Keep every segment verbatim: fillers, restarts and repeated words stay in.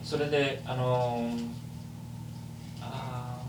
それであのー、あ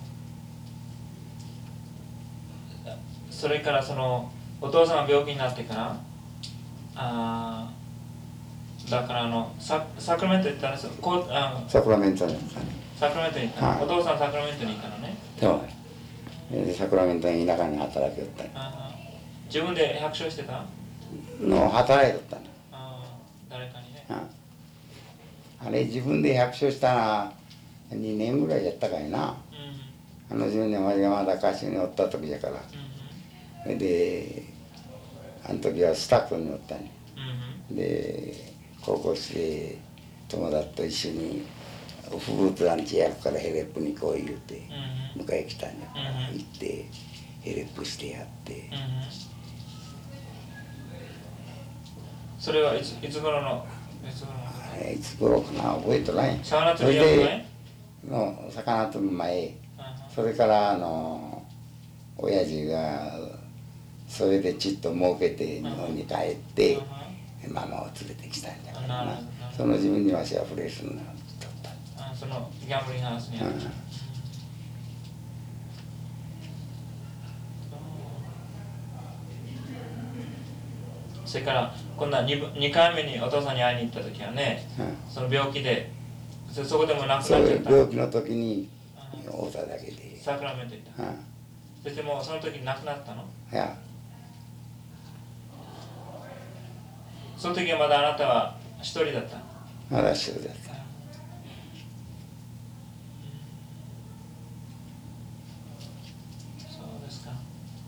それからそのお父さんが病気になってからあだからあの サ, サクラメントに行ったんですよ。こうあサクラメントに行った。 サクラメントに行ったの、はい、お父さんサクラメントに行ったのね。 そうサクラメントに田舎に働きよったあ自分で百姓してたの働いとったの。 あ誰かにね。 ああれ自分で百姓したらにねんぐらいやったかいな、うん、あのじゅうねんわしがまだ歌手におった時やから、それ、うん、であの時はスタッフにおったんや、うん、で高校生友達と一緒にフルーツランチやるからヘレップにこう言うて迎え来たんやから、うん、行ってヘレップしてやって、うん、 それはいついつ頃のいつ頃のあれいつ頃かな覚えとらんや。 魚釣りやる前の魚釣る前、うん、それからあの親父がそれでちっと儲けて日本に帰って、うん、ママを連れてきたんだからな、その自分にわしはフレースになっとった。 あそのギャンブリングハウスにある、うん、それから今度は 2, にかいめにお父さんに会いに行った時はね、うん、その病気で そ, そこでも亡くなっちゃった。 病気の時に会うただけでサクラメント行った、うん、そしてもうその時に亡くなったの。 いやその時はまだあなたは一人だった。 まだ一人だった。 そうですか。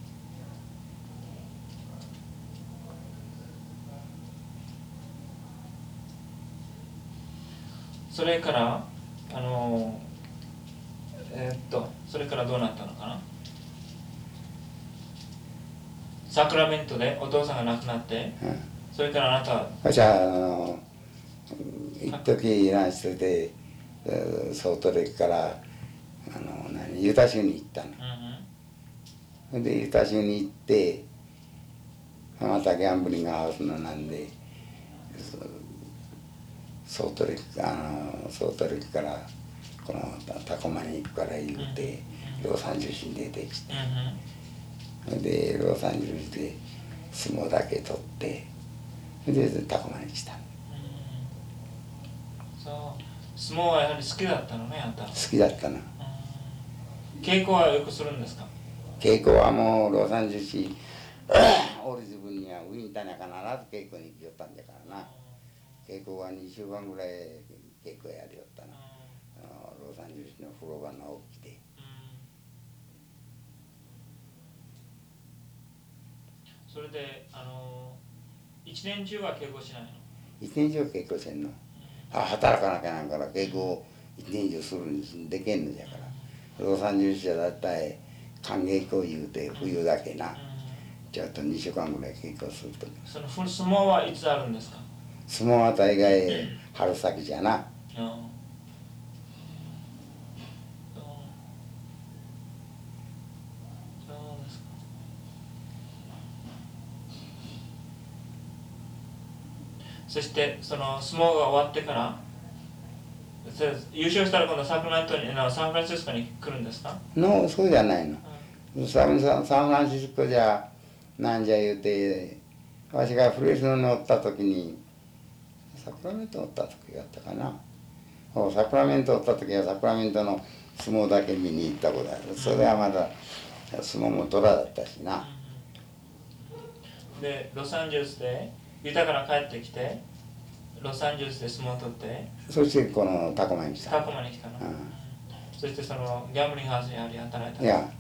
それからあのえー、っとそれからどうなったのかな。サクラメントでお父さんが亡くなって、うん、それからあなたはじゃああの一時何しててソウトレからあの何ユタ州に行ったの、うんうん、でユタ州に行ってまたギャンブリングハウスのなんでソウトレあのソウトレからこのタコマに行くから言うて、うん、ロサンゼルスに出てきて、うん、でロサンゼルスで相撲だけ取ってでタコマに来た、うん、 そう相撲はやはり好きだったのね、あんた。好きだったな、うん、 稽古はよくするんですか。 稽古はもうロサンゼルスおる自分にはウィンターには必ず稽古に行きよったんだからな、うん、稽古はにしゅうかんぐらい稽古やりよったな、うん、ロサンゼルスの風呂場の起きて、 うん、それであの一年中は稽古しないの。 一年中は稽古せんの、うん、あ働かなきゃなんから稽古を一年中するにでけんのじゃから、ロサンゼルスじゃだったい歓迎稽古言うて冬だけな、うん、ちょっとにしゅうかんぐらい稽古すると。 その相撲はいつあるんですか。 相撲は大概春先じゃな、うん、そしてその相撲が終わってから優勝したら今度サクラメントにサンフランシスコに来るんですか。のそうじゃないの、うん、サンフランシスコじゃなんじゃ言うてわしがフレスノにおった時にサクラメントおった時があったかな、サクラメントおった時はサクラメントの相撲だけ見に行ったことある。それはまだ相撲も虎だったしな、 うん、でロサンゼルスでユタから帰ってきてロサンゼルスで相撲を取って、 そしてこのタコマに来た。 タコマに来たの、うん、そしてそのギャンブリングハウスにやはり働いた。 いや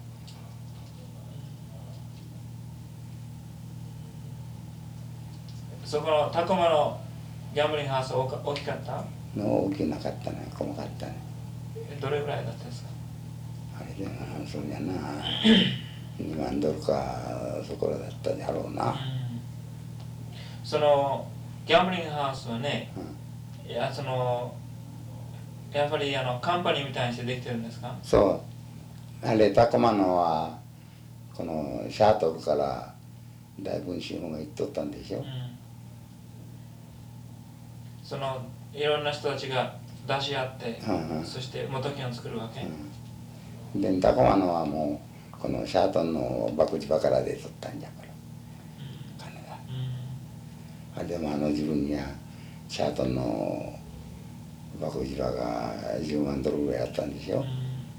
そこのタコマのギャンブリングハウスは大きかったの大きなかったね、細かったね。 どれぐらいだったんですか。 あれでな、そうじゃなにまんドルかそこらだったであろうな、うん、 そのギャンブリングハウスはね、うん、いやそのやっぱりあのカンパニーみたいにしてできてるんですか。 そうあれタコマのはこのシャートルから大分資本が行っとったんでしょ、うん、 そのいろんな人たちが出し合って、うんうん、そして元金を作るわけ、 うん、でタコマのはもうこのシャートンの博打場からで取ったんじゃから、うん、金が、うん、あでもあの自分にはシャートンの博打場がじゅうまんドルぐらいあったんでしょ、うんうん、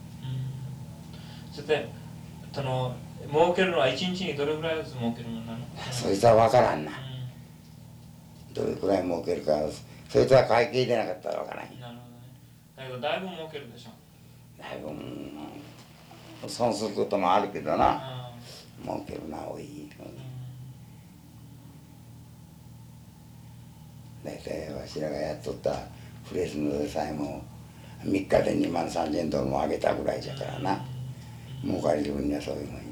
そしてその儲けるのはいちにちにどれぐらいずつ儲けるのなの？ そいつは分からんな、うん、どれくらい儲けるかそいつは会計でなかったら分からん。 なるほどね。だけどだいぶ儲けるでしょ。 だいぶ、うん、損することもあるけどな、うん、儲けるな多い、うん、大体わしらがやっとったフレスノでさえもみっかでにまんさんぜんドルも上げたぐらいじゃからな、うん、儲かり自分にはそういうふうに、うん、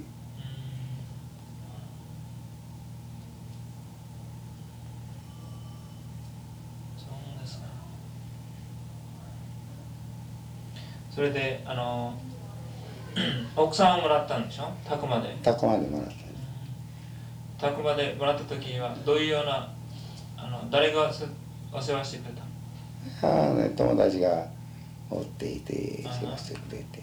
そうですか。それであの奥さんをもらったんでしょ、タクマで。 タクマでもらった、 タクマでもらった時はどういうようなあの誰がお世話してくれた？ ああ、ね、友達がおっていて世話してくれて、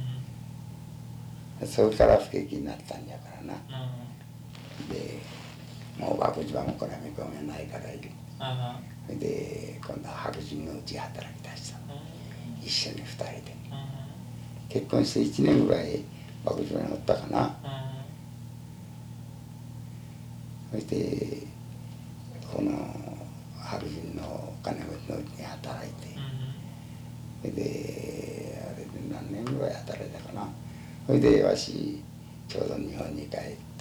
うん、それから不景気になったんじゃからな、うん、でもう博打場もこれは見込みはないからいる、うん、で今度は白人のうち働き出した、うん、一緒に二人で、うん、結婚していちねんぐらい博打場におったかな、うん、そしてこの白人の金持ちのうちに働いて、それであれで何年ぐらい働いたかな。それでわしちょうど日本に帰った、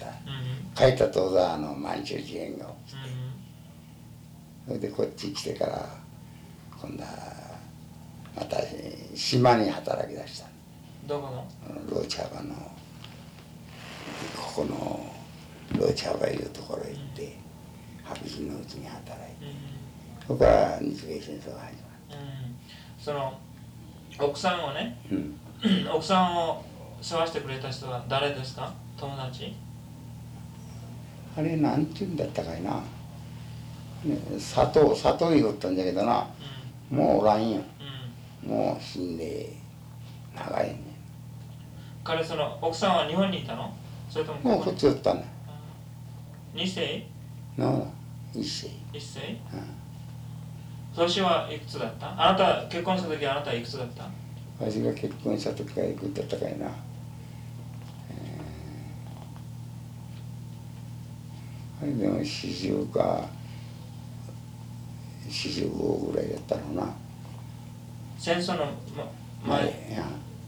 帰った当然あの満州事変が起きて、それでこっち来てから今度はまた島に働き出した。 どこの？ ローチャバのここのローチャバいうところへ行って、うん、白人のうちに働いて、うん、そこから日米戦争が始まった、うん、 その奥さんをね、うん、奥さんを世話してくれた人は誰ですか？友達？ あれなんていうんだったかいな、ね、佐藤佐藤言おったんだけどな、うん、もうおらんよ、うん、もう死んで長いね。 彼その奥さんは日本にいたの？それともここに？ もうこっちおったね。 二世？ の一世。 一世？うん。年はいくつだった？あなた結婚した時あなたはいくつだった？ 私が結婚した時はいくつだったかいな。あれでも四十か四十五ぐらいだったろうな。 戦争の前？前や。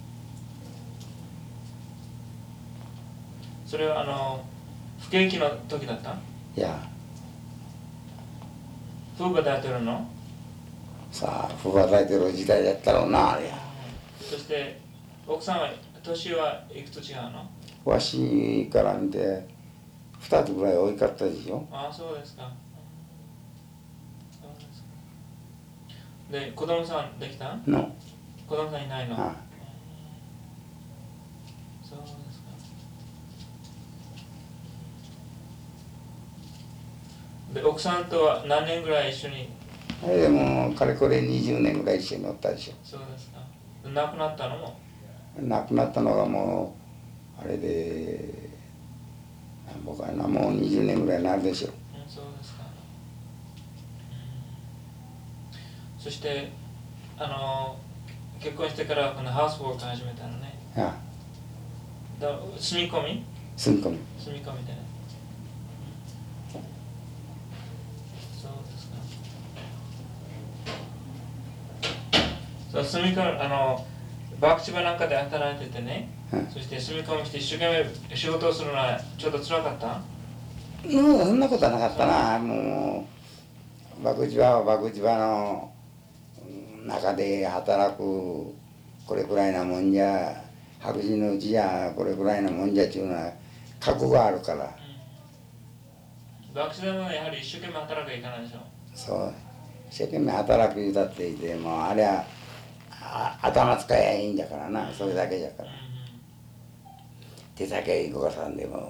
それはあの不景気の時だった？ いや。 フーバ大統領の？ さあフーバ大統領時代だったろうなあれや。 そして奥さんは年はいくつ違うの？ わしから見て二つぐらい多かったでしょ。 ああそうですか。そうですか。で子供さんできたの？ 子供さんいないの？ああ、そうですか。で奥さんとは何年ぐらい一緒に？ あれでもかれこれにじゅうねんぐらい一緒におったでしょ。 そうですか。亡くなったのも？ 亡くなったのがもうあれで僕はなもうにじゅうねんぐらいになるでしょう。 うん、そうですか。うん、そしてあの結婚してからこのハウスウォーク始めたのね。ああ。だ住み込み？ 住み込み。 住み込みでね。そうですか。そう住み込みあの博打場なんかで働いててね、うん、そして住み込みして一生懸命仕事をするのはちょっと辛かった？ もうそんなことはなかったな。もう博打場は博打場の中で働くこれくらいなもんじゃ白人のうちじゃこれくらいなもんじゃっていうのは覚悟があるから、うん、 博打でもやはり一生懸命働くはいかないでしょ。 そう一生懸命働くだって言ってもうあれは頭使えばいいんだからな、それだけじゃから、うん、手先動かさんでも、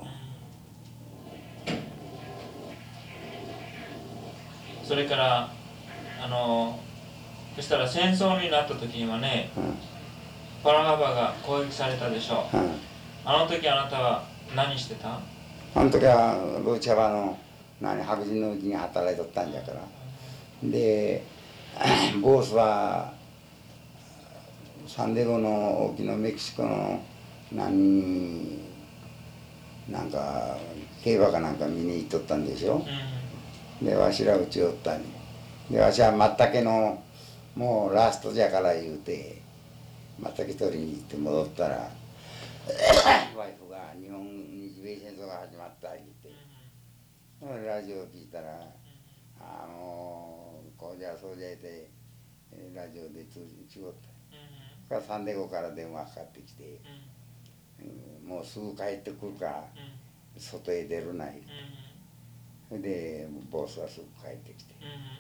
うん、それからあのそしたら戦争になった時にはね、 うん、 パラハバが攻撃されたでしょう、 うん、 あの時あなたは何してた？ あの時はロシア場の何白人のうちに働いとったんじゃから。でボスはサンディエゴの沖のメキシコの何なんか競馬かなんか見に行っとったんでしょ、うん、でわしらうちおったにでわしはまったけのもうラストじゃから言うてまったけ取りに行って戻ったらワイフが日本日米戦争が始まった言うて、うん、ラジオ聞いたら、うん、あのこうじゃそうじゃいてラジオで通じ違った、うん、サンディエゴから電話かかってきて、うん、もうすぐ帰ってくるから、うん、外へ出るな言うて、それでボスはすぐ帰ってきて、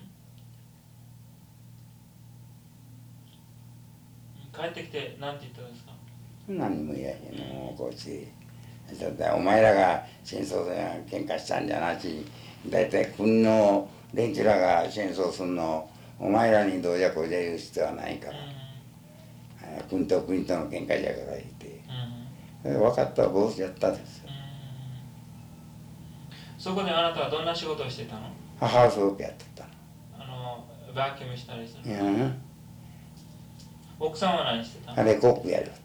うん、帰ってきて何て言ったんですか？ 何も言やへんの、こっちお前らが戦争で喧嘩したんじゃなし、だいたい国の連中らが戦争するのお前らにどうじゃこうじゃ言う必要はないから、うん、国と国との喧嘩じゃから言って、うん、分かったボスやったですよ、 うん、そこであなたはどんな仕事をしてたの？ ハウスワークやってたの。 あのバーキュームしたりするの？ うん、 奥さんは何してたの？ あれコックやりよった。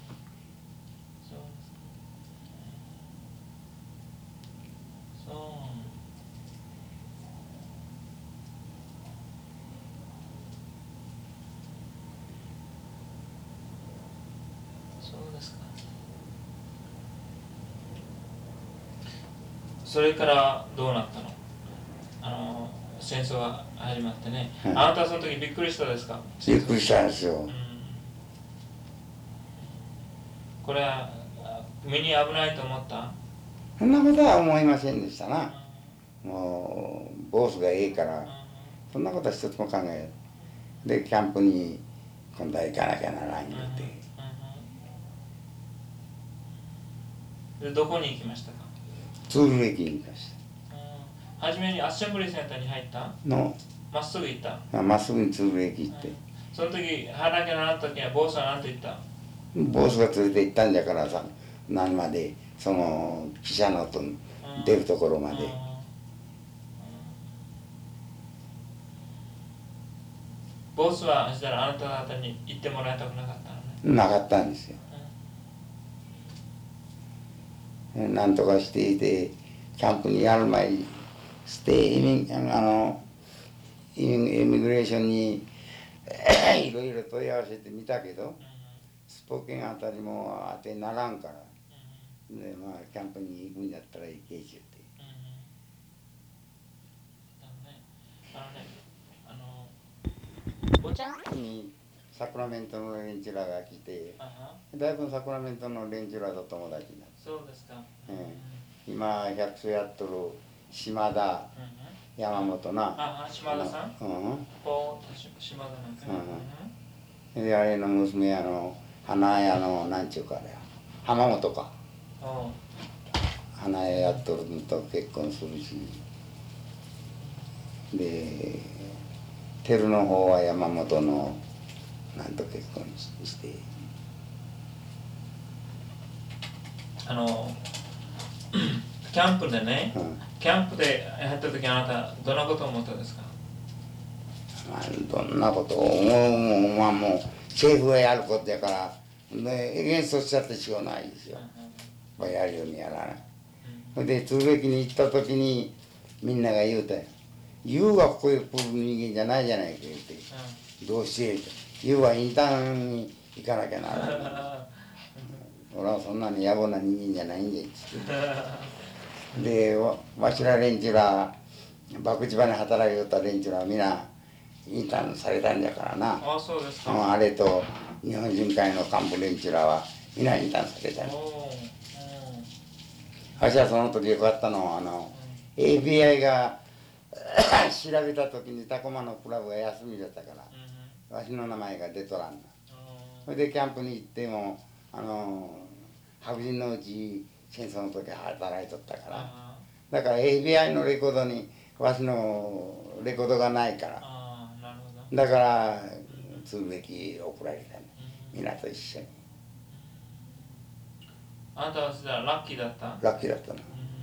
それからどうなったの？あの戦争が始まってね、うん、あなたはその時びっくりしたですか？ びっくりしたんですよ、うん、 これは身に危ないと思った？ そんなことは思いませんでしたな、うん、もうボスがええから、うん、そんなことは一つも考えないでキャンプに今度は行かなきゃならん言うて、 うんうん、でどこに行きましたか？ ツール駅に行きました。 はじめにアッシャンブリーセンターに入ったの？まっすぐ行った？ まっすぐにツール駅行って、うん、 その時入らなきゃならん時はボスは何て言った？ ボスが連れて行ったんじゃからさ、何までその汽車のと出るところまで、うんうん、 ボスはしたらあなた方に行ってもらいたくなかったのね？ なかったんですよ、うん、なんとかしていてキャンプにやる前にしてイミあのイミグレーションにいろいろ問い合わせてみたけど、うん、スポーケンあたりも当てにならんから、うん、でまあキャンプに行くんだったら行けちゅうて、お茶にサクラメントの連中らが来て、だいぶサクラメントの連中らと友達になって、 そうですか、 うん、今百姓やっとる島田、うん、山本な、 あ島田さん、うん、島田なんか、 うん、であれの娘あの花屋のなんちゅうかあれ浜本か、花屋やっとるのと結婚するし、で照の方は山本のなんと結婚して、 あのキャンプでね、うん、キャンプでやった時あなたどんなことを思ったんですか？ まあ、どんなことを思うもんはもう政府がやることやからエゲンストしちゃってしょうがないですよ、うん、やるようにやらない、うん、で鶴駅に行った時にみんなが言うたよ、ユウがここへ来る人間じゃないじゃないか言って、うん、どうしてユウはインターンに行かなきゃならない俺はそんなに野暮な人間じゃないんでっつってで わ, わしら連中ら博打場に働いてた連中らはみんなインターンされたんじゃからな。 あ, そうですか、 うん、あれと日本人会の幹部連中らはみんなインターンされたんわしはその時よかったのはあの、うん、エフビーアイ が調べた時にタコマのクラブが休みだったから、うん、わしの名前が出とらんな、うん、それでキャンプに行ってもあの白人のうち戦争の時働いとったから、だから エフビーアイ のレコードにわしのレコードがないから、 あなるほどだから鶴劇送られたね、みんなと一緒に。 あなたはそしたらラッキーだった？ ラッキーだったの。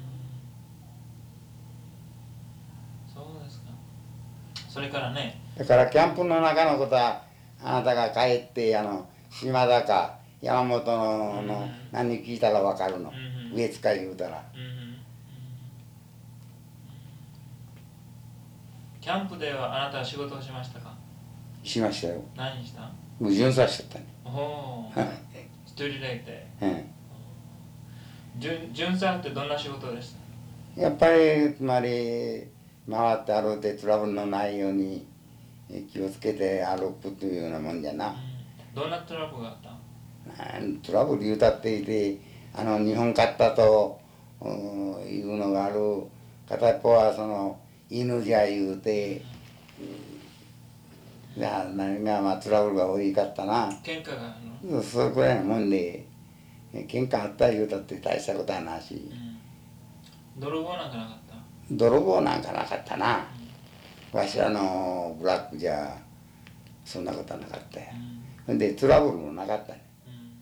そうですか。それからね、 だからキャンプの中のことはあなたが帰ってあの島田か山本の、 うん、 の何聞いたら分かるの、 うん、 上塚言うたら、 うんうん、キャンプではあなたは仕事をしましたか？ しましたよ。 何した？ 矛盾させちゃったね。 おお一人でいて、 うん、 巡査ってどんな仕事でした？ やっぱりつまり回って歩いてトラブルのないように気をつけて歩くというようなもんじゃな、うん、 どんなトラブルがあった？ トラブル言うたっていて、あの日本勝ったというのがある。片っぽはその犬じゃ言うて、うん、何がまあトラブルが多いかったな。 喧嘩があるの？それくらいのもんで、喧嘩あった言うたって大したことはなし、 うん、泥棒なんかなかった？ 泥棒なんかなかったな、うん、わしらのブラックじゃそんなことはなかったよ、うん、でトラブルもなかったね、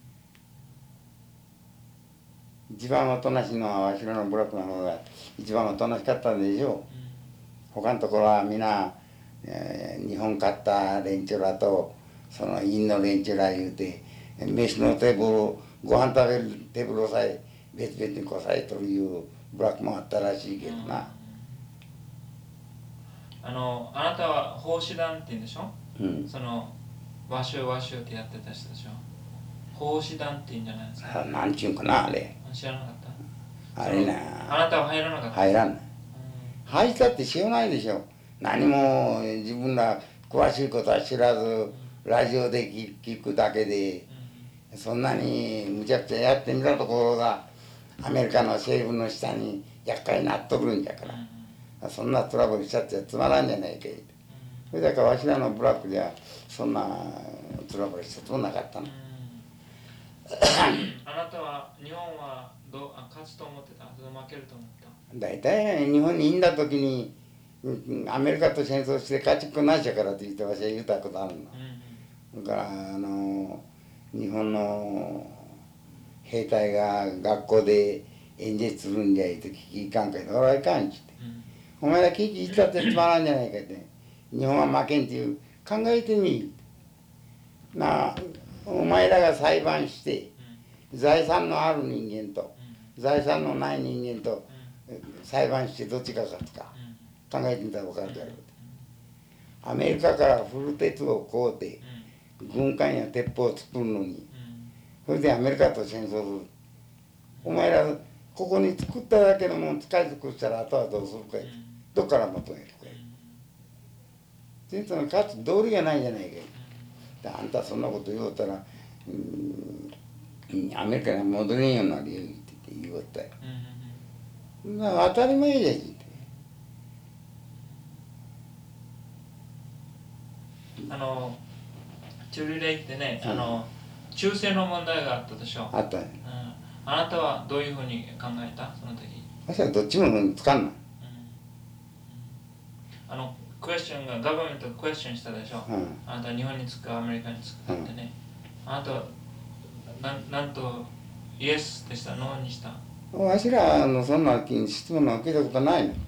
うん、一番おとなしいのはわしらのブラックの方が一番おとなしかったんでしょう、うん、他のところはみんな、えー、日本勝った連中らとその陰の連中ら言うて飯のテーブルご飯食べるテーブルさえ別々にこさえというブラックもあったらしいけどな、 うん、あのあなたは奉仕団って言うんでしょ、うん、その和尚和尚ってやってた人でしょ。奉仕団って言うんじゃないですか。 なんちゅうんかなあれ。 知らなかった？ あれなあなたは入らなかった？ 入らんない、うん、入ったってしようないでしょ。何も自分ら詳しいことは知らず、うん、ラジオで聞くだけで、うん、そんなにむちゃくちゃやってみたところがアメリカの政府の下に厄介になっとるんじゃから、うん、そんなトラブルしちゃってつまらんじゃないかい、うん、それだからわしらのブラックではそんなトラブルしちゃとなかったの、うん、 あなたは日本はどうあ勝つと思ってた？それ負けると思った？ 大体日本にいんだ時にアメリカと戦争して勝ちっこないじゃからって言ってわしは言ったことあるの、うん、だからあの日本の兵隊が学校で演説するんじゃいと聞きいかんかいと、俺はいかんって言って、うん、お前ら聞きいったってつまらんじゃないかって、日本は負けんっていう考えてみな、お前らが裁判して、うん、財産のある人間と、うん、財産のない人間と、うん、裁判してどっちが勝つか、うん、考えてみたら分かるだろうって、うん、アメリカから古鉄を買うて、うん、軍艦や鉄砲を作るのに、それでアメリカと戦争する。お前らここに作っただけのもん使い尽くしたらあとはどうするかい、うん、どっから求めるかい、戦争の勝つ道理がないじゃないかい、うん、あんたそんなこと言おうたら、うん、アメリカに戻れんようになるよって言おったよ、うん、当たり前じゃしあのチュリレイってね、うん、あの中世の問題があったでしょ。 あったね、 うん、あなたはどういうふうに考えたその時？ 私はどっちもつかんない、うん、 あのクエスチョンがガバメントがクエスチョンしたでしょ、うん、あなたは日本に着くかアメリカに着くかってね、うん、あなたはななんとイエスでしたノーにした？ わしらのそんな質問を受けたことないの、うん、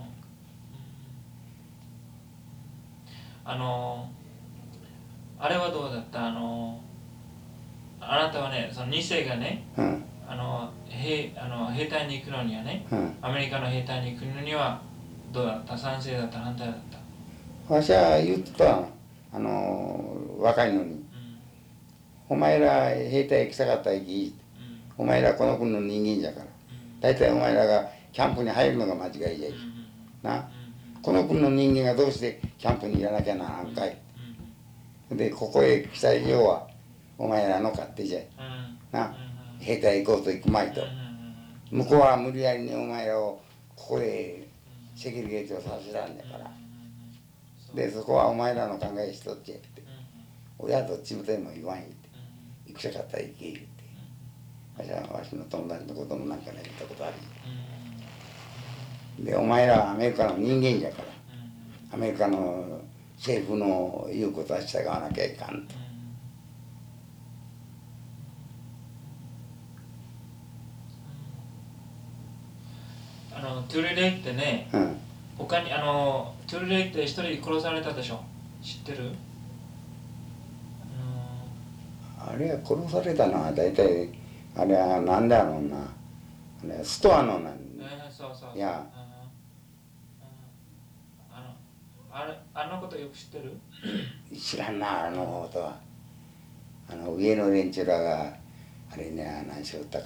あのあれはどうだった？あのあなたはね、そのに世がね、うん、あの 兵, あの兵隊に行くのにはね、うん、アメリカの兵隊に行くのにはどうだった？賛成だった？反対だった？ わしは言ってたあの若いのに、うん、お前ら兵隊行きたかったら行き、うん、お前らこの国の人間じゃから、うん、大体お前らがキャンプに入るのが間違いじゃい、うん、な、うん、この国の人間がどうしてキャンプにいらなきゃならんかい、うん、でここへ来た以上はお前らの勝手じゃい、うん、な、うん、兵隊行こうと行くまいと、うん、向こうは無理やりにお前らをここへセキュリゲートをさせたんだから、うん、でそこはお前らの考えしとっちゃって、うん、俺はどっちもでも言わん言って、うん、行くさかったら行け言って、わしはわしの友達の子供なんかに言ったことある、うん、でお前らはアメリカの人間じゃから、アメリカの政府の言うことは従わなきゃいかんと。 あのトゥルレイってね、うん、他にあのトゥルレイって一人殺されたでしょ、知ってる？ あれは殺されたのは大体あれは何だろうな、あれストアのなん、 えー、そうそうそう、 いや、 あのあれあのことよく知ってる？ 知らんな、あのことは。あの上の連中らがあれね、何しよったから。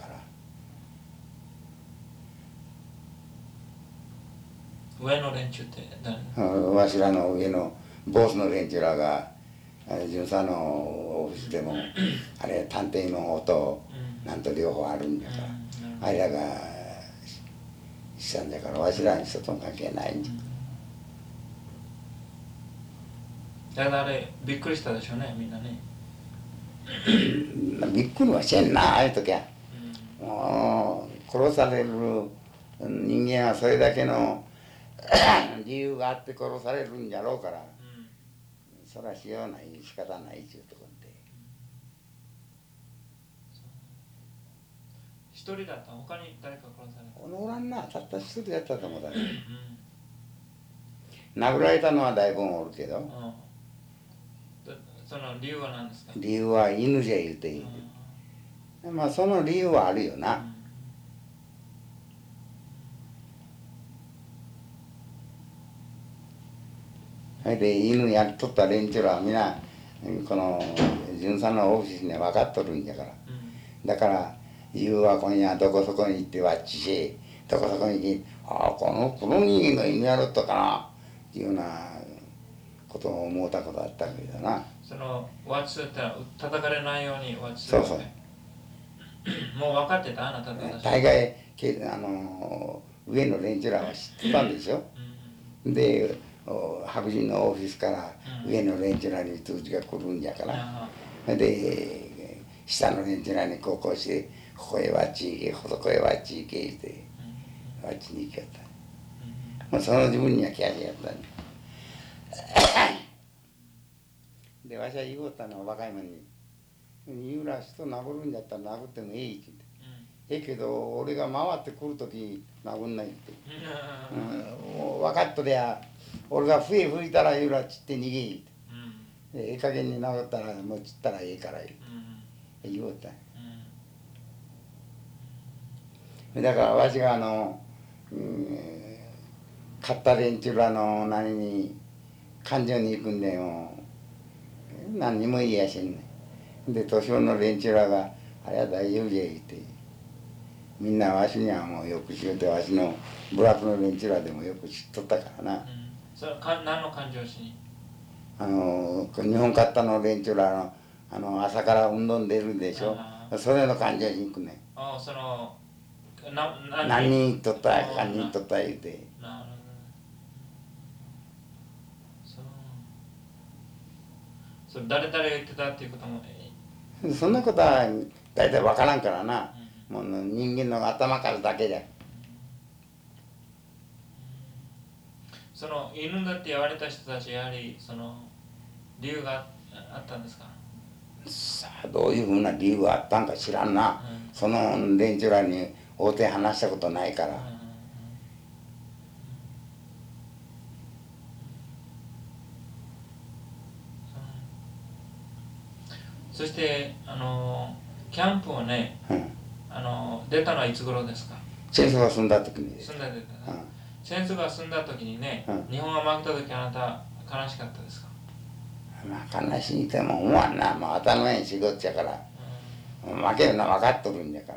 上の連中って誰？ わしらの上のボスの連中らが巡査のオフィスでもあれ探偵の方となんと両方あるんだから、あれらがしたんだからわしらに人との関係ないんじゃ。 だからあれびっくりしたでしょうね、みんなね。 びっくりはしてんな、ああいう時は。もう殺される人間はそれだけの理由があって殺されるんじゃろうから、うん、そらしようない仕方ないっちゅうところで。 一人だった？他に誰か殺された？ おらんな、たった一人やったと思うだけど、うん、殴られたのはだいぶおるけど、うん、 その理由は何ですか？ 理由は犬じゃ言うていい、うん、まあその理由はあるよな、うん、それで犬やっとった連中らは皆この巡査のオフィスに分かっとるんだから、うん、だから夕は今夜どこそこに行ってわっちし、どこそこに行ってああこのこの人間が犬やろったかなっていうようなことを思ったことあったけどな。 そのワッチって叩かれないようにワッチそうそうもう分かってた、あなたた大概あの上の連中らは知ってたんでしょ、うん、で白人のオフィスから上の連中らに通知が来るんじゃから、うん、で下の連中らにこうこうしてここへわっち行けここへわっち行けって、うん、わっちに行きやった、うん、もうその自分には気合いやったねでわしは言おったのは若いもんに「言うら人殴るんだったら殴ってもいい」って言って。ええけど俺が回ってくるとき殴んないって、うん、もう分かっとりゃ俺が笛吹いたら言うら散って逃げって、うん、ええ加減に殴ったらもう散ったらええから言う、うん、言おった、うん、だからわしがあの、うん、買った連中らの何に感情に行くんでも何にも言いやしんねんで年寄りの連中らがあれは大丈夫じゃ言ってみんなわしにはもうよく知ってわしの部落の連中らでもよく知っとったからな、うん、 それか何の感情しにあの日本カッタの連中らのあの朝から運動出るでしょそれの感情に行くねああそのな何何人とった何人とった言うてなるほどそうそれ誰々が言ってたっていうこともそんなことは大体分からんからな、うん、もう人間の頭からだけじゃ、うん、 その犬だって言われた人たちやはりその理由があったんですかさあどういうふうな理由があったんか知らんな、うん、その連中らに大手話したことないから、うんうんうん、 そしてあのキャンプをね、うん、あの出たのはいつ頃ですか戦争が済んだ時に済んだ時、うん、戦争が済んだ時にね、うん、日本が負けた時あなた悲しかったですかまあ悲しいても思わんな、まあ、当たり前に仕事やから、うん、負けるのは分かっとるんだから、うん、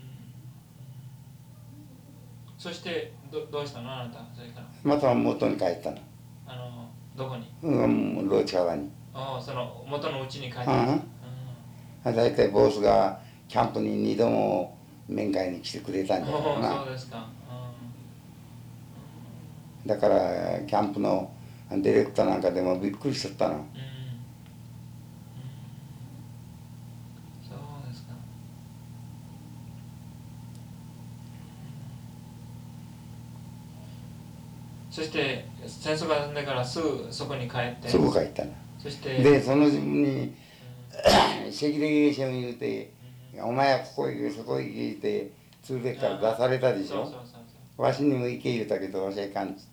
そしてどどうしたのあなたそれからまた元に帰ったのあのどこにうんローチ川にあその元の家に帰った、 うんうん、大体ボスがキャンプににども面会に来てくれたんだけどなそうですか、 うん、だからキャンプのディレクターなんかでもびっくりしちゃったの、うんうん、 そうですかそして戦争が済んでからすぐそこに帰ってすぐ帰ったの。 そしてでその自分にセキュリティを言うて、お前はここ行けそこ行けって連れてから出されたでしょ。わしにも行け言うたけどわしはいかんっつって、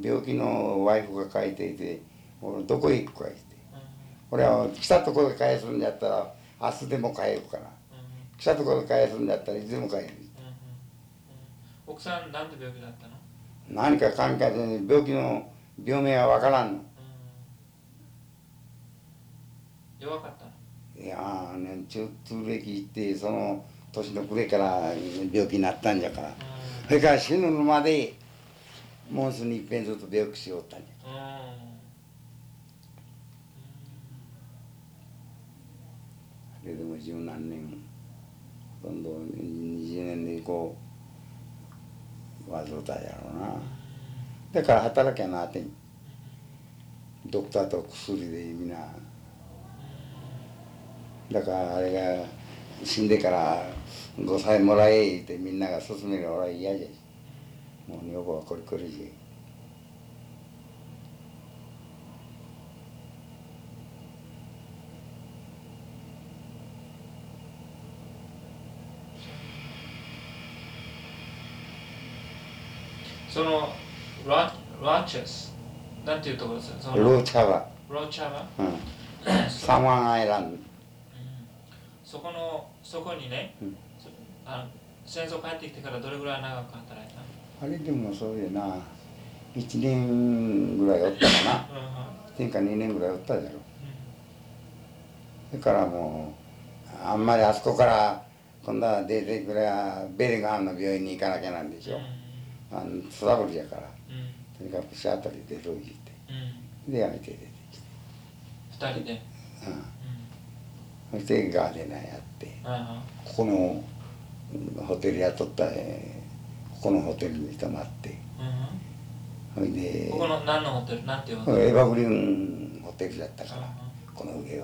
病気のワイフが書いていて俺どこへ行くか言って、俺は来たところで返すんだったら明日でも帰るから、来たところで返すんだったらいつでも帰る。 奥さんなんで病気だったの？ 何か関係で病気の病名は分からんの。 弱かったの？ いやーね、中通歴行ってその年の暮れから病気になったんじゃから、それから死ぬまでもうすぐにいっぺんずっと病気しよったんじゃ。それでも十何年ほとんどにじゅうねんでこう患ったやろうな。だから働きゃなってん、ドクターと薬でみんな。だからあれが死んでからごさいもらえってみんなが勧める俺は嫌じゃ。もう女房はこれこれじゃ。 そのララチェスなんていうところですか？ ローチャバ。 ローチャバ。 うん。サマンアイランド。 そこのそこにね、うん、あの戦争帰ってきてからどれぐらい長く働いた？ あれでもそうでな、いちねんぐらいおったかな。いちねんかにねんぐらいおったじゃろ。それからもうあんまりあそこから今度は出てくればベルガンの病院に行かなきゃなんでしょ。うん、あのトラブルじゃから、うん、とにかくシアトルで出といて、うん、でやめて出てきて。 二人で。 うんそしてガーデナーやって、ここのホテル雇った、えー、ここのホテルに泊まって、それでここの何のホテルなんていうホテル？ エヴァグリーンホテルだったから、この上は。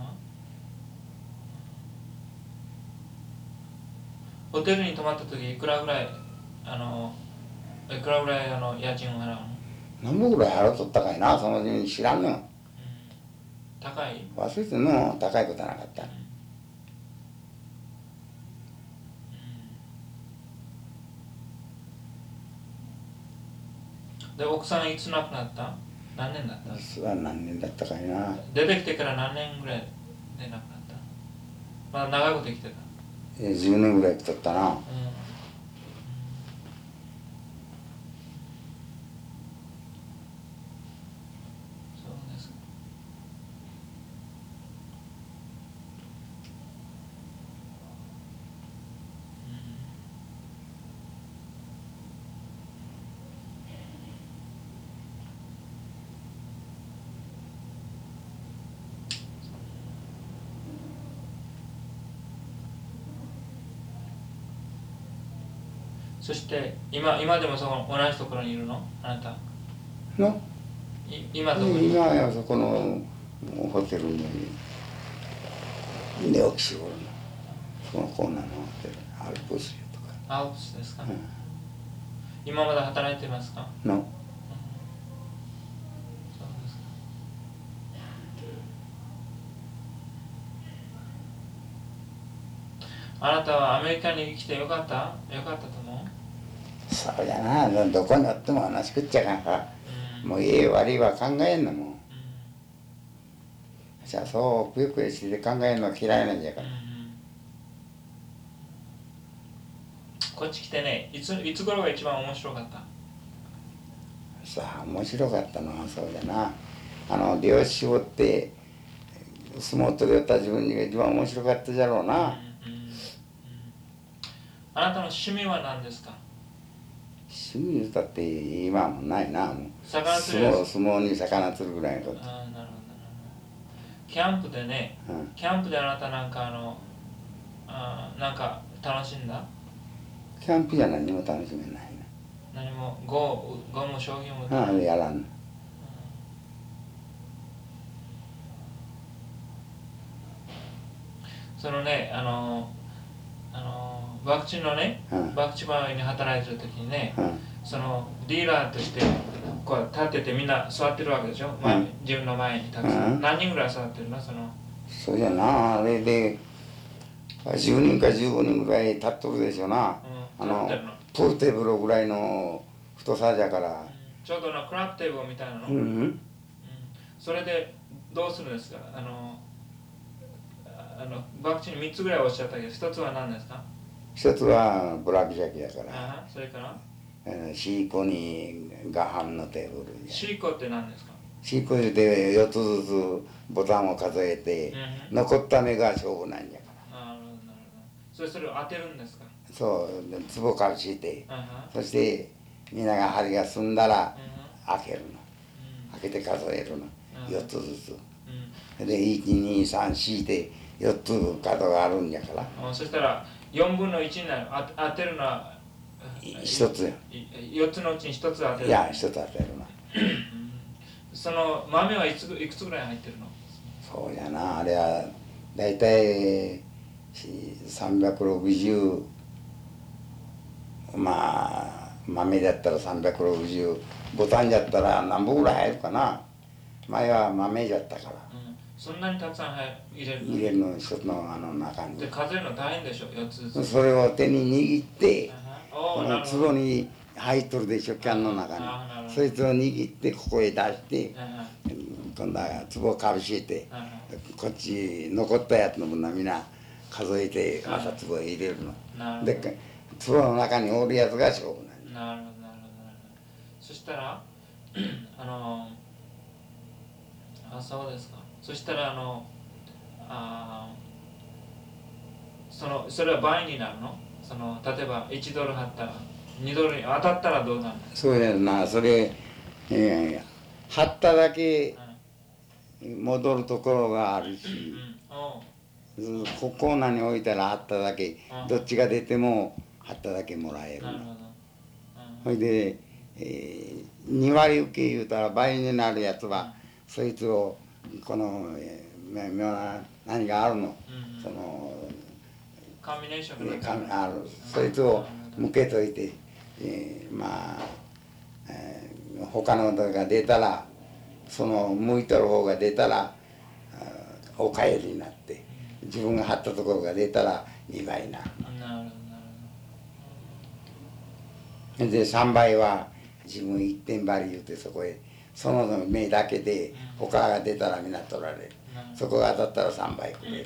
ホテルに泊まった時いくらぐらいあのいくらぐらいあの家賃を払うの？ 何本ぐらい払うとったかいな、その時知らんの。 高い？ 忘れてんの、高いことはなかった。 で、奥さんいつ亡くなった？何年だった？ それは何年だったかいな。 出てきてから何年ぐらいで亡くなった？まだ長いこと生きてた？ え、じゅうねんぐらい生きとったな。うんそして今今でもその同じところにいるの？あなたのい今どこに？今はそこのホテルに寝起きしよるの。そのコーナーのホテルアルプスとか。 アルプスですか？うん、今まだ働いてますか？ の、うん、 そうですか。あなたはアメリカに来てよかった？よかったと思う？ そうじゃな、どこにおっても話しくっちゃかんか、うん、もういい悪いは考えんのもん、うん、じゃあそうくよくよして考えるのは嫌いなんじゃから、うん、 こっち来てね、いついつ頃が一番面白かった？ さあ面白かったのはそうじゃな、あの漁師絞って相撲取りよった自分が一番面白かったじゃろうな、うんうんうん、 あなたの趣味は何ですか？ 趣味だって今はもうないな、もう魚釣り相撲、相撲に魚釣るぐらいのこと。 ああ、なるほどなるほど。キャンプでね、うん、キャンプであなたなんかあのあなんか楽しんだ？ キャンプじゃ何も楽しめないな。 何もゴーゴーも将棋もああやらん、うん、 そのね、あのあの博打のね、うん、博打場に働いてる時にね、うん、 そのディーラーとしてこう立っててみんな座ってるわけでしょ、前に、自分の前にたくさん、何人ぐらい座ってるの？そのそうじゃな、あれでじゅうにんかじゅうごにんぐらい立っとるでしょうな、あのプールテーブルぐらいの太さじゃから、 ちょうどのクラブテーブルみたいなの、 うんうん、 それでどうするんですか？あのあのバクチンみっつぐらいおっしゃったけど、ひとつは何ですか？ ひとつはブラックジャッキだから、 あそれからシーコにガハンのテーブルシーコって何ですか？ シーコでよっつずつボタンを数えて、うん、残った目が勝負なんじゃから。 なるほどなるほど。それそれを当てるんですか？ そう壺かぶして、そしてみんなが針が済んだら開けるの、うん、開けて数えるの、よっつずつ、うん、でいちにさんよんでよっつ角があるんじゃから、 そしたらよんぶんのいちになる。当てるのはひとつよっつのうちにひとつ当てる。 いやひとつ当てるなその豆はいついくつぐらい入ってるの？ そうじゃな、あれはだいたいさんびゃくろくじゅう、まあ豆だったらさんびゃくろくじゅう、ボタンじゃったら何本ぐらい入るかな。前は豆じゃったから、うん、 そんなにたくさん入れるの？ 入れるの、一つのあの中に。 で数えるの大変でしょ、よっつずつ。 それを手に握って、この壺に入っとるでしょ、キャンの中に。そいつを握ってここへ出して、今度は壺をかぶせて、こっち残ったやつの分はみんな数えてまた壺へ入れるの。で壺の中におるやつが勝負なんなるほどなるほど。そしたらあのあそうですか。そしたらあのあそのそれは倍になるの？その例えばいちドル貼ったらにドルに当たったらどうなるの？ そうやな、それ、えー、貼っただけ戻るところがあるし、うんうん、こコーナーに置いたら貼っただけ、どっちが出ても貼っただけもらえる。なるほど。それで、えー、に割受け言うたら倍になるやつは、そいつをこの、えー、妙な何があるの、うんうん、そのコンビネーション、 えー、あるそいつを向けといて、えー、まあ、えー、他ののが出たらその向いとる方が出たらお帰りになって、自分が張ったところが出たらにばいになる。なるほどなるほど。でさんばいは自分一点張り言うて、そこへその目だけで他が出たらみんな取られる。そこが当たったらさんばいくれる。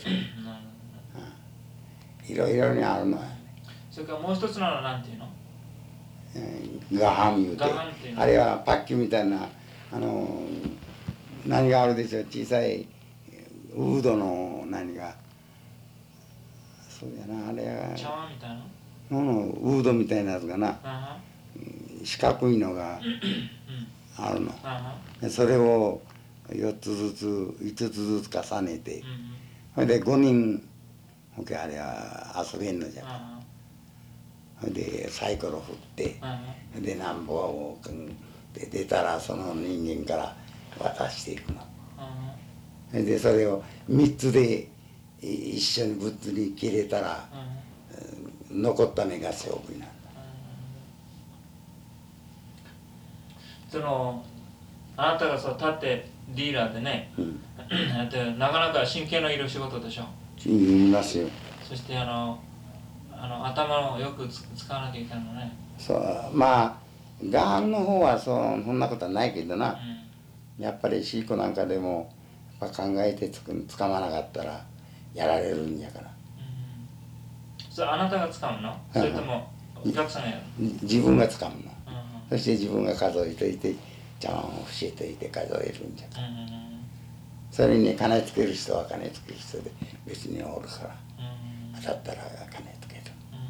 いろいろにあるのは、ね、 それからもう一つのは何ていうの？ ガハン言うて、あれはパッキみたいな、あの何があるでしょう、小さいウードの何が、そうやな、あれは茶碗みたいなのウードみたいなやつがな、四角いのがあるの。それをよっつずついつつずつ重ねて、それでごにんほけあれは遊べんのじゃから、それでサイコロ振って、でなんぼをで出たらその人間から渡していくの。それでそれをみっつで一緒に物に切れたら、残った目が勝負になる。 そのあなたがそう立ってディーラーでね、うん、なかなか神経のいる仕事でしょ。 いますよ。 そしてあのあの頭をよく使わなきゃいけないのね。 そうまあガンの方はそそんなことはないけどな、うん、やっぱりシーコなんかでもやっぱ考えてつくつかまなかったらやられるんやから。 うん、それあなたが使うの？それともお客さんがやるの？ 自分が使うの、うん、そして自分が数えといて茶碗を教えといて数えるんじゃから、うん、それに金つける人は金つける人で別におるから、うん、当たったら金つける、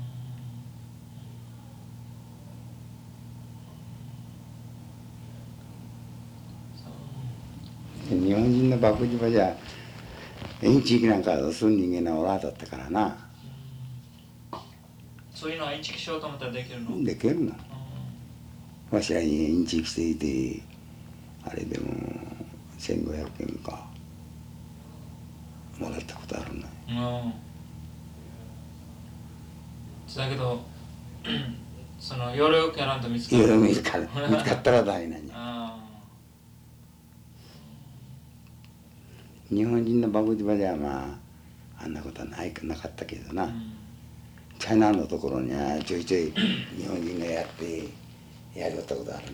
うん、日本人の博打場じゃ縁地域なんかする人間がおらだったからな、うん、 そういうのはインチキしようと思ったらできるの？ できるの、うん、わしらにインチキしていてあれでもせんごひゃくえんかもらったことあるの、うん、 だけどその要領やなんと見つかる。 見つかる。見つかったらダメなんじゃ。日本人のバグジバではまああんなことはないなかったけどな、うん、チャイナのところにはちょいちょい日本人がやってやりよったことある、うん、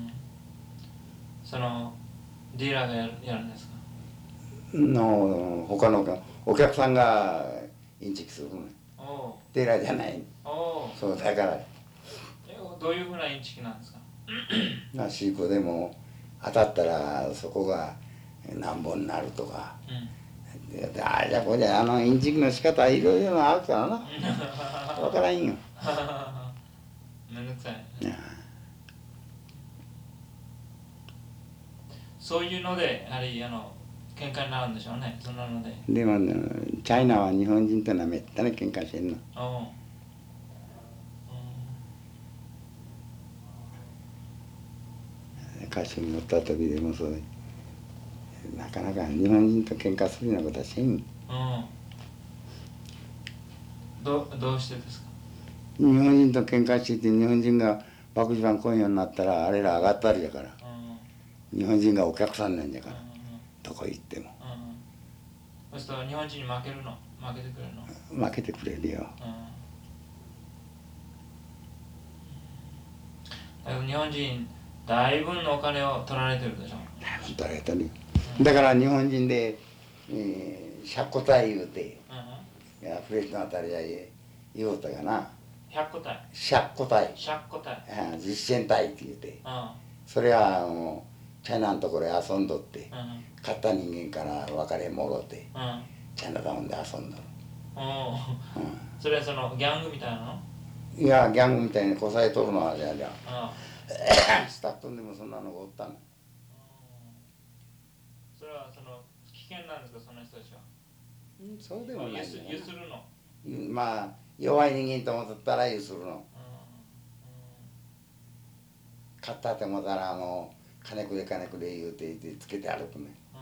そのディーラーがやる、やるんですかの他のお客さんがインチキするのディーラーじゃないそうだからどういうふうなインチキなんですかなシーコでも当たったらそこが何本になるとか、うん、でああじゃこれあのインチキの仕方はいろいろあるからな分からんよめんどくさい、ね、そういうのでやはりあの喧嘩になるんでしょうねそんなのででもチャイナは日本人とのはめったに喧嘩してんのお歌手に乗った時でもそうなかなか日本人と喧嘩するようなことはせん、うん、 ど, どうしてですか日本人と喧嘩してて日本人が爆弾番来んようになったらあれら上がったりだから、うん、日本人がお客さんなんじゃから、うん、どこ行っても、 うん、そうすると日本人に負けるの負けてくれるの負けてくれるよ、 うん、だけど日本人だいぶのお金を取られてるでしょだいぶ取られてるよ、うん、だから日本人で、えー、ひゃっこ隊言うて、うん、いやフレッシュのあたりで言うたかなひゃっこ隊ひゃっこ隊ひゃっこ隊実践隊って言うて、うん、それはあのチャイナのところで遊んどって、うん、勝った人間から別れもろて、うん、チャイナタウンで遊んどる、うん、 それはそのギャングみたいなのいやギャングみたいにこさえとるのはじゃあじゃあ、うん、スタッフでもそんなのがおったの、うん、 それはその危険なんですかその人たちは、 うん、そうでもないんだよなゆするのまあ弱い人間と思ったらゆするの、うんうん、勝ったって思ったらあの金くれ金くれ言うて言ってつけて歩くね、うん、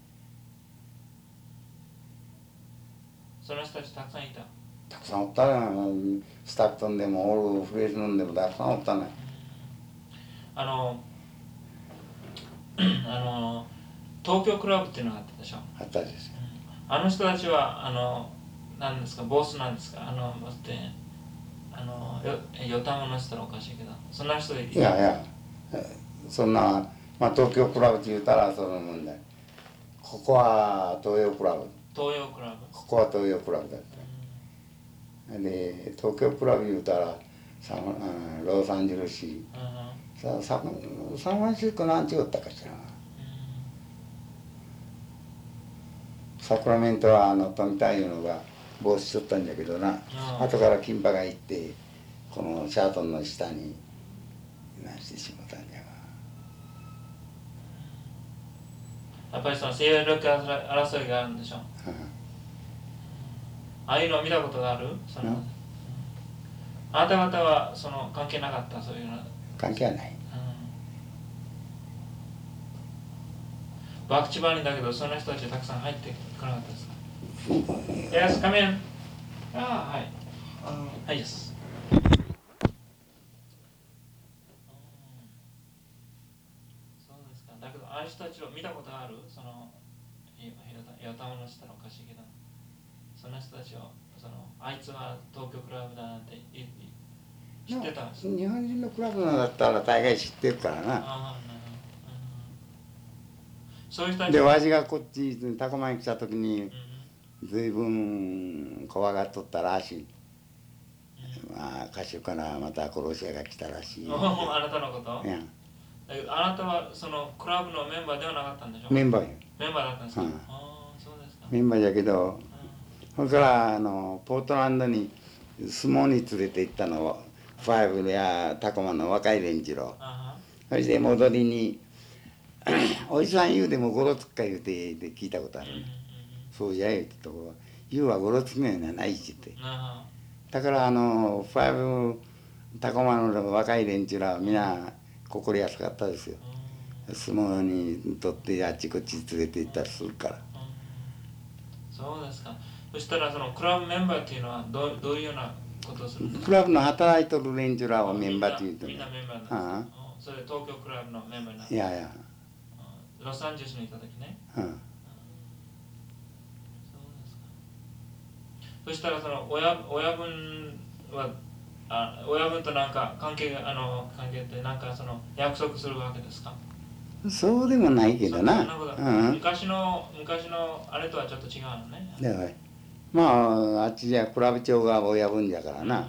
その人たちたくさんいたたくさんおったねスタッフでもオールフレーズ飲んでもたくさんおったね、 うん、あのあの東京クラブっていうのがあったでしょあったですよ、 うん、あの人たちはあの何ですかボスなんですかあの待ってあのよよたまの人らおかしいけどそんな人でいいやいやそんな、まあ、東京クラブって言うたらその問題ここは東洋クラブ東洋クラブここは東洋クラブだった、うん、で東京クラブ言うたらサンロサンゼルス市、うん、サンフランシスコなんちゅうったかしら、うん、サクラメントはあの富田いうのが帽子しとったんだけどな、うん、後から金馬が行ってこのシャートンの下になしてしまったんじゃがやっぱりその勢力争いがあるんでしょ、うん、ああいうのを見たことがあるその、うん、あなた方はその関係なかったそういうの関係はない、 うん、バクチバーにだけどその人たちたくさん入ってこなかったですかYes, come in. ああ、はい。はい、です。そうですか。だけど、ああいう人たちを見たことがあるその、ヨタマの人のおかしいけど、その人たちを、その、あいつは東京クラブだなんて知ってたんですか日本人のクラブだったら大概知ってるからな。ああ、なるほど。 そういう人たちで、わしがこっち、タコマに来た時に、うん随分怖がっとったらしい、うん、まあ歌手からまた殺し屋が来たらしいあなたのこと、いやだけどあなたはそのクラブのメンバーではなかったんでしょメンバーやメンバーだったんですか、うん、あそうですかメンバーやけど、うん、それからあのポートランドに相撲に連れて行ったのはファイブやタコマの若い連中をそして戻りにおじさん言うでもゴロつくか言うてで聞いたことある、うんそうじゃ言うてとこ言うはゴロつくのようなないって言ってだからあのファイブタコマの若い連中らは皆心安かったですよ相撲にとってあっちこっち連れて行ったりするからそうですかそしたらそのクラブメンバーっていうのはどうどういうようなことをするんですか？ クラブの働いとる連中らはメンバーって言うとみんなメンバーなんですか。 か？それ東京クラブのメンバーなんですか？ いやいや。 ロサンゼルスにいた時ね。 うん。 そうですか。そしたらその親親分はあ親分となんか関係があの関係ってなんかその約束するわけですか？ そうでもないけどな。 うん、昔の昔のあれとはちょっと違うのね。 だからまああっちじゃクラブ長が親分じゃからな。うん、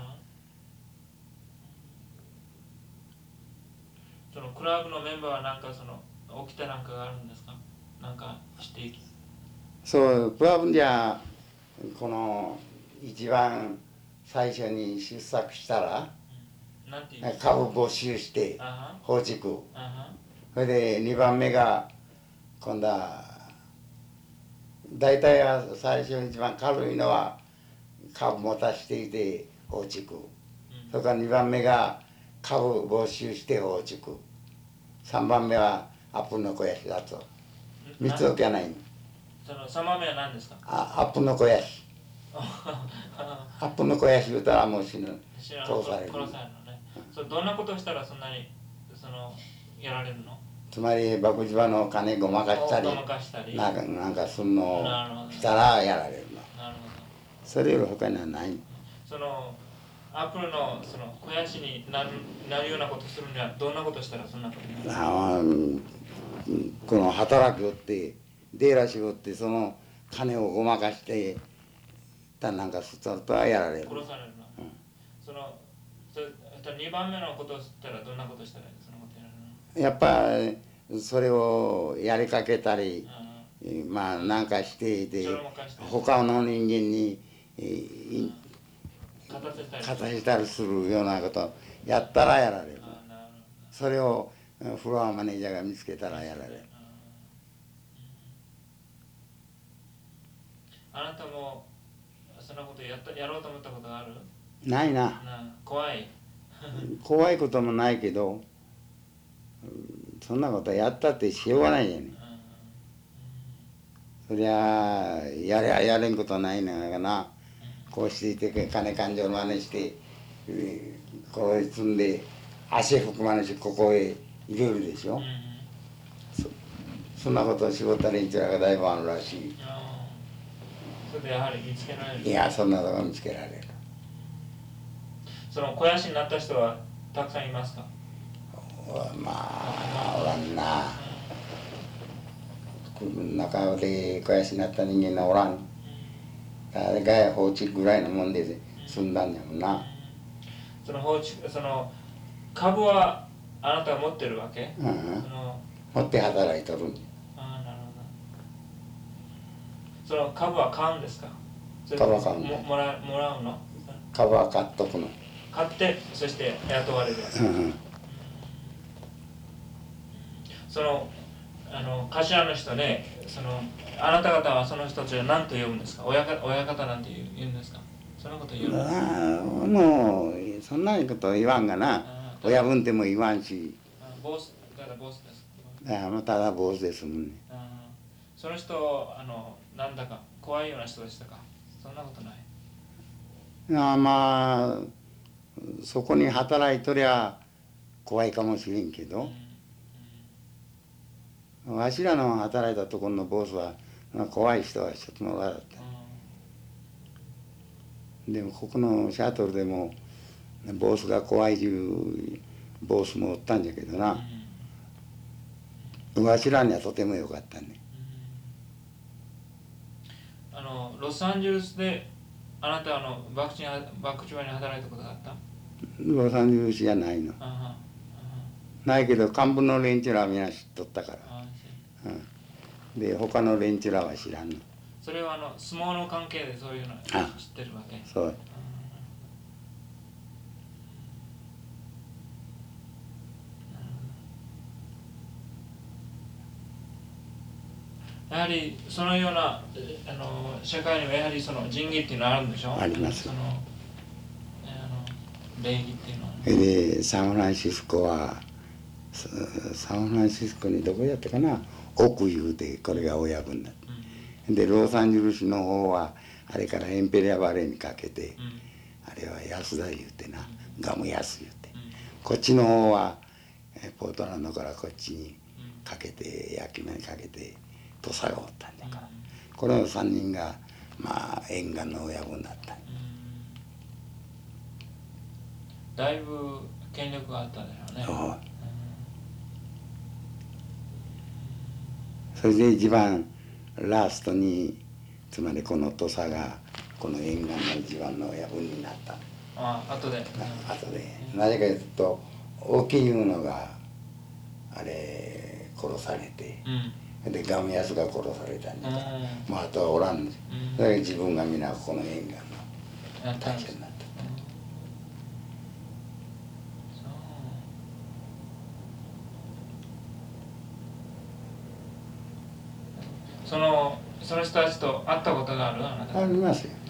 そのクラブのメンバーはなんかその起きたなんかがあるんですか？なんかしていき。 そうクラブじゃこの一番最初に出作したら、うん、なんていう株募集して放逐。それでにばんめが今度は大体は最初に一番軽いのは株持たしていて放逐、うん、それからにばんめが株募集して放逐、さんばんめはアップの肥やしだとみっつ置きはないの。 そのさんばんめは何ですか？ あアップの肥やしアップの肥やし言うたらもう死ぬ殺される。 殺されるのね。それどんなことをしたらそんなにそのやられるの？ つまり博打場の金ごまかしたりなんかなんかすんのをしたらやられるの。なるほど。それより他にはない。 そのアップルのその肥やしになるなるようなことするにはどんなことしたらそんなことになる？ あこの働きよってデーラしよってその金をごまかしてたなんかするとはやられる。 殺されるの。うん、そのそにばんめのことをしたらどんなことしたらそのことやられるの？ やっぱそれをやりかけたり、うん、まあなんかしていて他の人間に、えー、勝たせたりするようなことやったらやられる。それをフロアマネージャーが見つけたらやられる。 あなたもそんなことやったやろうと思ったことがある？ ないな。 な怖い怖いこともないけど、そんなことやったってしようがないじゃね。そりゃあやれやれんことはないのやがな。こうしていて金勘定の真似してこう積んで足含まれしここへ入れるでしょ。うん、そ, そんなことを絞った連中がだいぶあるらしい。 それでやはり見つけられる？ いやそんなとこ見つけられる。 その肥やしになった人はたくさんいますか？ まあおらんな。中で肥やしになった人間がおらん。誰か放置ぐらいのもんで済んだんだもんな。 その放置その株はあなたが持ってるわけ？うん、 その持って働いとるんじゃ。ああなるほど。その株は買うんですか？ 株は買うの。 ももらもらうの？ 株は買っとくの。 買ってそして雇われるやつ。うん、そのあの頭の人ね、そのあなた方はその人たちは何と呼ぶんですか？親方親方なんて言うんですか？そんなこと言うの？ あもうそんなこと言わんがな。親分っても言わんし。 ボスただボスですか？あただボスですもんね。 その人あのなんだか怖いような人でしたか？そんなことない。 あまあそこに働いとりゃ怖いかもしれんけど、うんうん、わしらの働いたところのボスは怖い人は一つもおらなかった、うん、でもここのシャトルでもボスが怖いいうボスもおったんじゃけどな、うん、わしらにはとてもよかったね、 うん、あのロサンゼルスであなたはあのバクチバクチバに働いたことがあった？ ロサンゼルスじゃないの。あないけど幹部の連中らはみんな知っとったから。うん、で他の連中らは知らんの。 それはあの相撲の関係でそういうの知ってるわけ？ そう。 やはりそのようなあの社会にはやはりその仁義っていうのはあるんでしょ？ あります。 そのあの礼儀っていうのは、ね。 でサンフランシスコはサンフランシスコにどこやったかな奥いうてこれが親分だった、うん、でロサンゼルスの方はあれからエンペリアバレーにかけて、 あれは安田言うてな、ガム安言うて、こっちの方はポートランドからこっちにかけて焼き目にかけて土佐がおったんだから、これのさんにんがまあ沿岸の親分だったんだ。 だいぶ権力があったんだよね。そうそれで一番ラストに、つまりこの土佐がこの沿岸の一番の親分になった。 ああ、後で。 後で。なぜかというと、大きいいうのがあれ殺されて、うん、でガムヤスが殺されたんだから、うん、もうあとはおらん。だから自分が皆この沿岸の大将になった。 そのその人たちと会ったことがある？あなた？ ありますよ。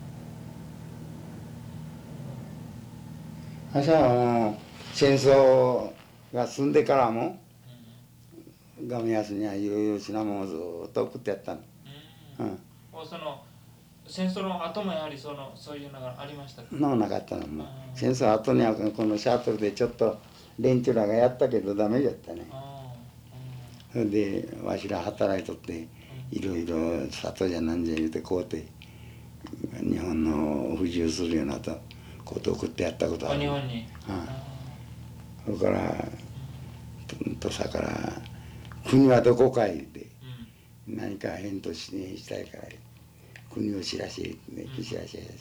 私はもう戦争が済んでからも、うん、ガムヤスにはいろいろ品物をずっと送ってやったの。 うん。うん、その戦争の後もやはりそのそういうのがありましたか？ のなかったのもう、うん、戦争後にはこのシャトルでちょっと連中らがやったけどダメだったね。それでわしら働いとって。いろいろ里じゃなんじゃ言うてこうて日本の不自由するようなことを送ってやったことある。 日本に。 それから土佐から国はどこかへ言うて、うん、何か返答し、ね、したいから国を知らせね知らせやし、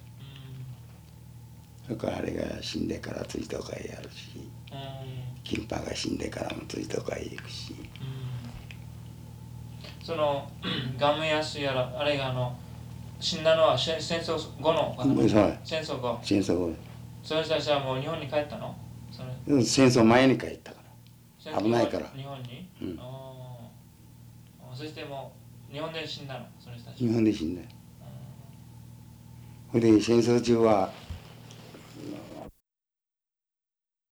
それからあれが死んでから追悼会やるし、うん、金パが死んでからも追悼会行くし。 そのガムヤスやらあれがあの死んだのは戦争後のかな、うん、戦争後戦争後その人たちはもう日本に帰ったの？それ戦争前に帰ったから危ないから日本に、うん、あそしてもう日本で死んだのその人たち日本で死んだよ。それで戦争中は